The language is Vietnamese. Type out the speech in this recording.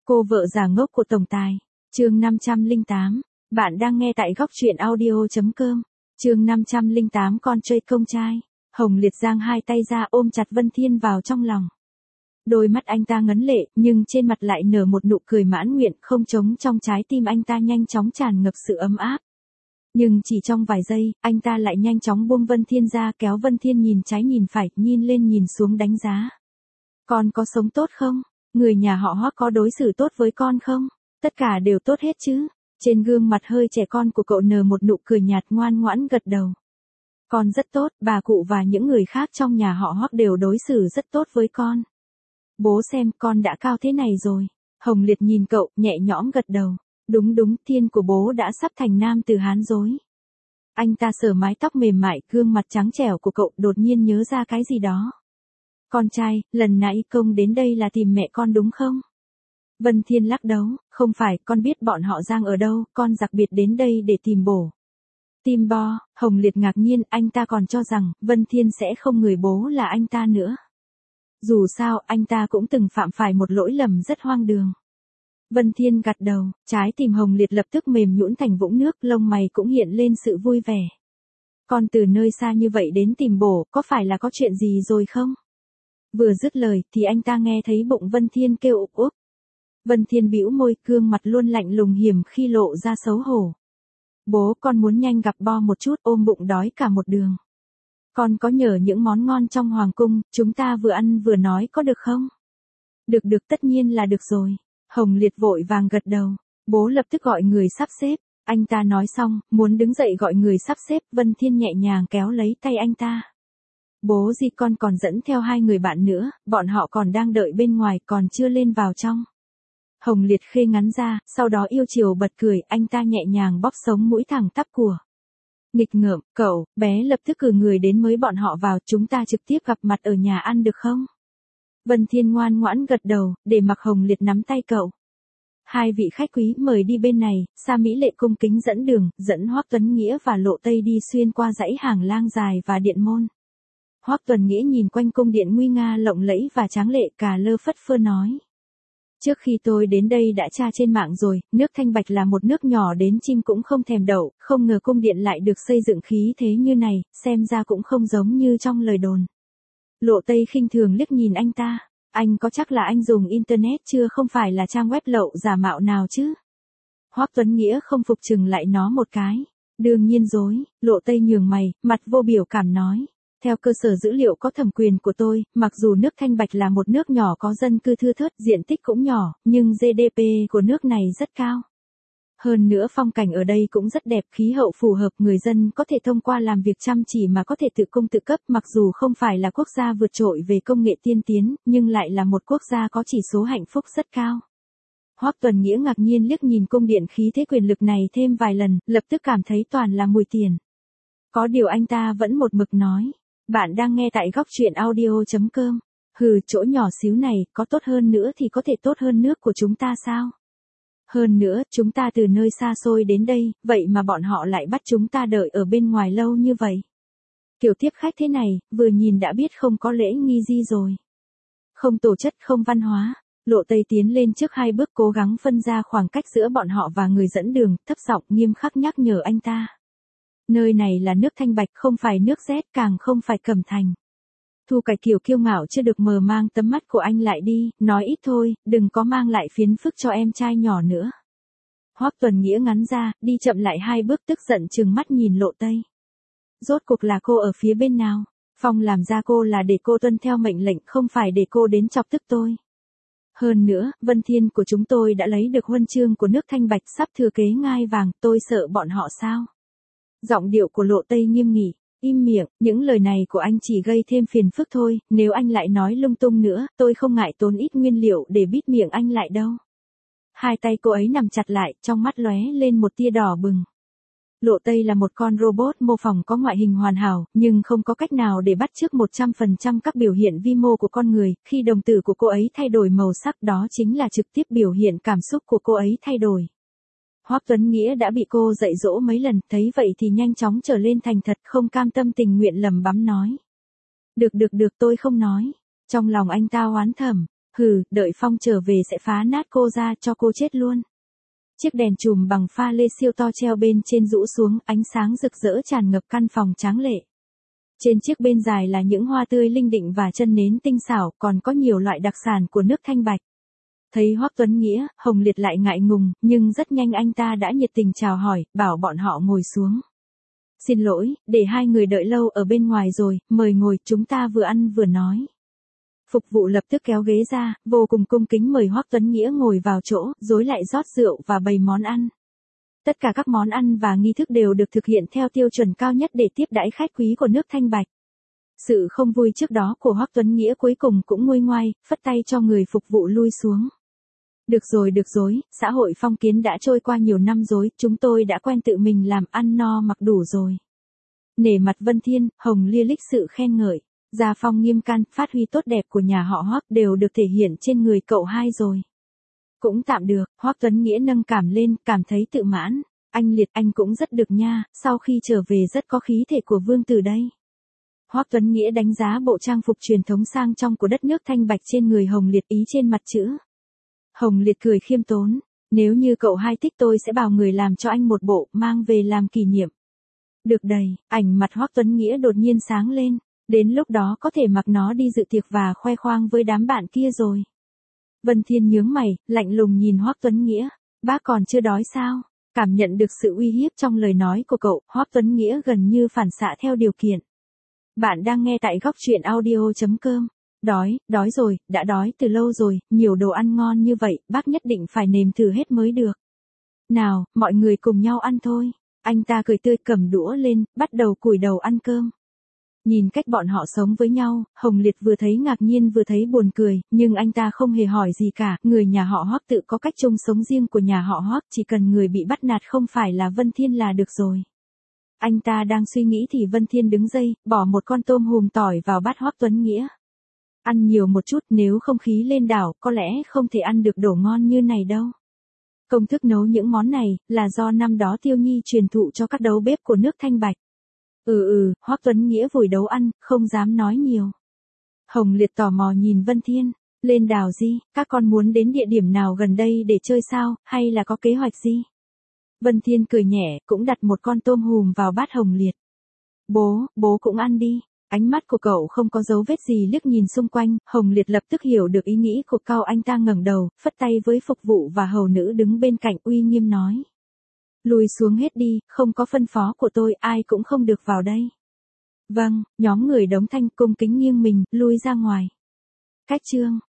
Cô vợ già ngốc của tổng tài. Chương 508. Bạn đang nghe tại góc truyện audio.com. Chương 508 con chơi công trai. Hồng Liệt giang hai tay ra ôm chặt Vân Thiên vào trong lòng. Đôi mắt anh ta ngấn lệ, nhưng trên mặt lại nở một nụ cười mãn nguyện, không trống trong trái tim anh ta nhanh chóng tràn ngập sự ấm áp. Nhưng chỉ trong vài giây, anh ta lại nhanh chóng buông Vân Thiên ra, kéo Vân Thiên nhìn trái nhìn phải, nhìn lên nhìn xuống đánh giá. Con có sống tốt không? Người nhà họ Hoắc có đối xử tốt với con không? Tất cả đều tốt hết chứ? Trên gương mặt hơi trẻ con của cậu nở một nụ cười nhạt, ngoan ngoãn gật đầu. Con rất tốt, bà cụ và những người khác trong nhà họ Hoắc đều đối xử rất tốt với con. Bố xem, con đã cao thế này rồi. Hồng Liệt nhìn cậu, nhẹ nhõm gật đầu. Đúng đúng, Thiên của bố đã sắp thành nam tử Hán rồi. Anh ta sờ mái tóc mềm mại, gương mặt trắng trẻo của cậu, đột nhiên nhớ ra cái gì đó. Con trai, lần nãy công đến đây là tìm mẹ con đúng không? Vân Thiên lắc đầu, không phải, con biết bọn họ Giang ở đâu, con đặc biệt đến đây để tìm bổ. Tìm bo, Hồng Liệt ngạc nhiên, anh ta còn cho rằng, Vân Thiên sẽ không ngửi bố là anh ta nữa. Dù sao, anh ta cũng từng phạm phải một lỗi lầm rất hoang đường. Vân Thiên gật đầu, trái tim Hồng Liệt lập tức mềm nhũn thành vũng nước, lông mày cũng hiện lên sự vui vẻ. Con từ nơi xa như vậy đến tìm bổ, có phải là có chuyện gì rồi không? Vừa dứt lời, thì anh ta nghe thấy bụng Vân Thiên kêu ục ục. Vân Thiên bĩu môi, gương mặt luôn lạnh lùng hiểm khi lộ ra xấu hổ. Bố, con muốn nhanh gặp bo một chút, ôm bụng đói cả một đường. Con có nhờ những món ngon trong hoàng cung, chúng ta vừa ăn vừa nói có được không? Được được, tất nhiên là được rồi. Hồng Liệt vội vàng gật đầu. Bố lập tức gọi người sắp xếp. Anh ta nói xong, muốn đứng dậy gọi người sắp xếp, Vân Thiên nhẹ nhàng kéo lấy tay anh ta. Bố gì, con còn dẫn theo hai người bạn nữa, bọn họ còn đang đợi bên ngoài, còn chưa lên vào trong. Hồng Liệt khê ngắn ra, sau đó yêu chiều bật cười, anh ta nhẹ nhàng bóp sống mũi thẳng tắp của. Nghịch ngợm, cậu, bé lập tức cử người đến mới bọn họ vào, chúng ta trực tiếp gặp mặt ở nhà ăn được không? Vân Thiên ngoan ngoãn gật đầu, để mặc Hồng Liệt nắm tay cậu. Hai vị khách quý mời đi bên này, Sa Mỹ Lệ cung kính dẫn đường, dẫn Hoắc Tuấn Nghĩa và Lộ Tây đi xuyên qua dãy hàng lang dài và điện môn. Hoắc Tuấn Nghĩa nhìn quanh cung điện nguy nga lộng lẫy và tráng lệ, cà lơ phất phơ nói. Trước khi tôi đến đây đã tra trên mạng rồi, nước Thanh Bạch là một nước nhỏ đến chim cũng không thèm đậu, không ngờ cung điện lại được xây dựng khí thế như này, xem ra cũng không giống như trong lời đồn. Lộ Tây khinh thường liếc nhìn anh ta, anh có chắc là anh dùng internet chưa, không phải là trang web lậu giả mạo nào chứ? Hoắc Tuấn Nghĩa không phục chừng lại nó một cái. Đương nhiên rồi, Lộ Tây nhướng mày, mặt vô biểu cảm nói. Theo cơ sở dữ liệu có thẩm quyền của tôi, mặc dù nước Thanh Bạch là một nước nhỏ có dân cư thưa thớt, diện tích cũng nhỏ, nhưng GDP của nước này rất cao. Hơn nữa phong cảnh ở đây cũng rất đẹp, khí hậu phù hợp, người dân có thể thông qua làm việc chăm chỉ mà có thể tự cung tự cấp, mặc dù không phải là quốc gia vượt trội về công nghệ tiên tiến, nhưng lại là một quốc gia có chỉ số hạnh phúc rất cao. Hoắc Tuấn Nghĩa ngạc nhiên liếc nhìn cung điện khí thế quyền lực này thêm vài lần, lập tức cảm thấy toàn là mùi tiền. Có điều anh ta vẫn một mực nói. Bạn đang nghe tại góc truyện audio.com. Hừ, chỗ nhỏ xíu này, có tốt hơn nữa thì có thể tốt hơn nước của chúng ta sao? Hơn nữa, chúng ta từ nơi xa xôi đến đây, vậy mà bọn họ lại bắt chúng ta đợi ở bên ngoài lâu như vậy. Kiểu tiếp khách thế này, vừa nhìn đã biết không có lễ nghi gì rồi. Không tổ chất, không văn hóa. Lộ Tây tiến lên trước hai bước, cố gắng phân ra khoảng cách giữa bọn họ và người dẫn đường, thấp giọng nghiêm khắc nhắc nhở anh ta. Nơi này là nước Thanh Bạch, không phải nước Z, càng không phải Cẩm Thành. Thu Cải kiểu kiêu ngạo chưa được mờ mang tấm mắt của anh lại đi, nói ít thôi, đừng có mang lại phiền phức cho em trai nhỏ nữa. Hoắc Tuấn Nghĩa ngắn ra, đi chậm lại hai bước, tức giận trừng mắt nhìn Lộ Tây. Rốt cuộc là cô ở phía bên nào? Phong làm ra cô là để cô tuân theo mệnh lệnh, không phải để cô đến chọc tức tôi. Hơn nữa, Vân Thiên của chúng tôi đã lấy được huân chương của nước Thanh Bạch, sắp thừa kế ngai vàng, tôi sợ bọn họ sao? Giọng điệu của Lộ Tây nghiêm nghị, im miệng, những lời này của anh chỉ gây thêm phiền phức thôi, nếu anh lại nói lung tung nữa, tôi không ngại tốn ít nguyên liệu để bít miệng anh lại đâu. Hai tay cô ấy nằm chặt lại, trong mắt lóe lên một tia đỏ bừng. Lộ Tây là một con robot mô phỏng có ngoại hình hoàn hảo, nhưng không có cách nào để bắt chước 100% các biểu hiện vi mô của con người, khi đồng tử của cô ấy thay đổi màu sắc đó chính là trực tiếp biểu hiện cảm xúc của cô ấy thay đổi. Hoắc Tuấn Nghĩa đã bị cô dạy dỗ mấy lần, thấy vậy thì nhanh chóng trở lên thành thật, không cam tâm tình nguyện lẩm bẩm nói. Được tôi không nói. Trong lòng anh ta oán thầm, Hừ, đợi Phong trở về sẽ phá nát cô ra cho cô chết luôn. Chiếc đèn chùm bằng pha lê siêu to treo bên trên rũ xuống, ánh sáng rực rỡ tràn ngập căn phòng tráng lệ. Trên chiếc bên dài là những hoa tươi linh định và chân nến tinh xảo, còn có nhiều loại đặc sản của nước Thanh Bạch. Thấy Hoắc Tuấn Nghĩa, Hồng Liệt lại ngại ngùng, nhưng rất nhanh anh ta đã nhiệt tình chào hỏi, bảo bọn họ ngồi xuống. Xin lỗi, để hai người đợi lâu ở bên ngoài rồi, mời ngồi, chúng ta vừa ăn vừa nói. Phục vụ lập tức kéo ghế ra, vô cùng cung kính mời Hoắc Tuấn Nghĩa ngồi vào chỗ, rồi lại rót rượu và bày món ăn. Tất cả các món ăn và nghi thức đều được thực hiện theo tiêu chuẩn cao nhất để tiếp đãi khách quý của nước Thanh Bạch. Sự không vui trước đó của Hoắc Tuấn Nghĩa cuối cùng cũng nguôi ngoai, phất tay cho người phục vụ lui xuống. Được rồi, xã hội phong kiến đã trôi qua nhiều năm rồi, chúng tôi đã quen tự mình làm ăn no mặc đủ rồi. Nể mặt Vân Thiên, Hồng Lia lịch sự khen ngợi. Gia phong nghiêm căn, phát huy tốt đẹp của nhà họ Hoắc đều được thể hiện trên người cậu hai rồi. Cũng tạm được, Hoắc Tuấn Nghĩa nâng cảm lên, cảm thấy tự mãn. Anh Liệt, anh cũng rất được nha, sau khi trở về rất có khí thể của vương tử đây. Hoắc Tuấn Nghĩa đánh giá bộ trang phục truyền thống sang trọng của đất nước Thanh Bạch trên người Hồng Liệt, ý trên mặt chữ. Hồng Liệt cười khiêm tốn, nếu như cậu hai thích tôi sẽ bảo người làm cho anh một bộ, mang về làm kỷ niệm. Được đầy, ảnh mặt Hoắc Tuấn Nghĩa đột nhiên sáng lên, đến lúc đó có thể mặc nó đi dự tiệc và khoe khoang với đám bạn kia rồi. Vân Thiên nhướng mày, lạnh lùng nhìn Hoắc Tuấn Nghĩa, bác còn chưa đói sao? Cảm nhận được sự uy hiếp trong lời nói của cậu, Hoắc Tuấn Nghĩa gần như phản xạ theo điều kiện. Bạn đang nghe tại góc truyện audio.com. Đói rồi, đã đói từ lâu rồi, nhiều đồ ăn ngon như vậy, bác nhất định phải nếm thử hết mới được. Nào, mọi người cùng nhau ăn thôi. Anh ta cười tươi cầm đũa lên, bắt đầu cùi đầu ăn cơm. Nhìn cách bọn họ sống với nhau, Hồng Liệt vừa thấy ngạc nhiên vừa thấy buồn cười, nhưng anh ta không hề hỏi gì cả, người nhà họ Hoắc tự có cách chung sống riêng của nhà họ Hoắc, chỉ cần người bị bắt nạt không phải là Vân Thiên là được rồi. Anh ta đang suy nghĩ thì Vân Thiên đứng dậy, bỏ một con tôm hùm tỏi vào bát Hoắc Tuấn Nghĩa. Ăn nhiều một chút, nếu không khí lên đảo, có lẽ không thể ăn được đồ ngon như này đâu. Công thức nấu những món này, là do năm đó Tiêu Nhi truyền thụ cho các đầu bếp của nước Thanh Bạch. Hoắc Tuấn Nghĩa vùi đầu ăn, không dám nói nhiều. Hồng Liệt tò mò nhìn Vân Thiên, lên đảo gì, các con muốn đến địa điểm nào gần đây để chơi sao, hay là có kế hoạch gì? Vân Thiên cười nhẹ, cũng đặt một con tôm hùm vào bát Hồng Liệt. Bố cũng ăn đi. Ánh mắt của cậu không có dấu vết gì liếc nhìn xung quanh, Hồng Liệt lập tức hiểu được ý nghĩ của cậu, anh ta ngẩng đầu, phất tay với phục vụ và hầu nữ đứng bên cạnh uy nghiêm nói. Lùi xuống hết đi, không có phân phó của tôi, ai cũng không được vào đây. Vâng, nhóm người Đống Thanh cung kính nghiêng mình, lui ra ngoài. Cách chương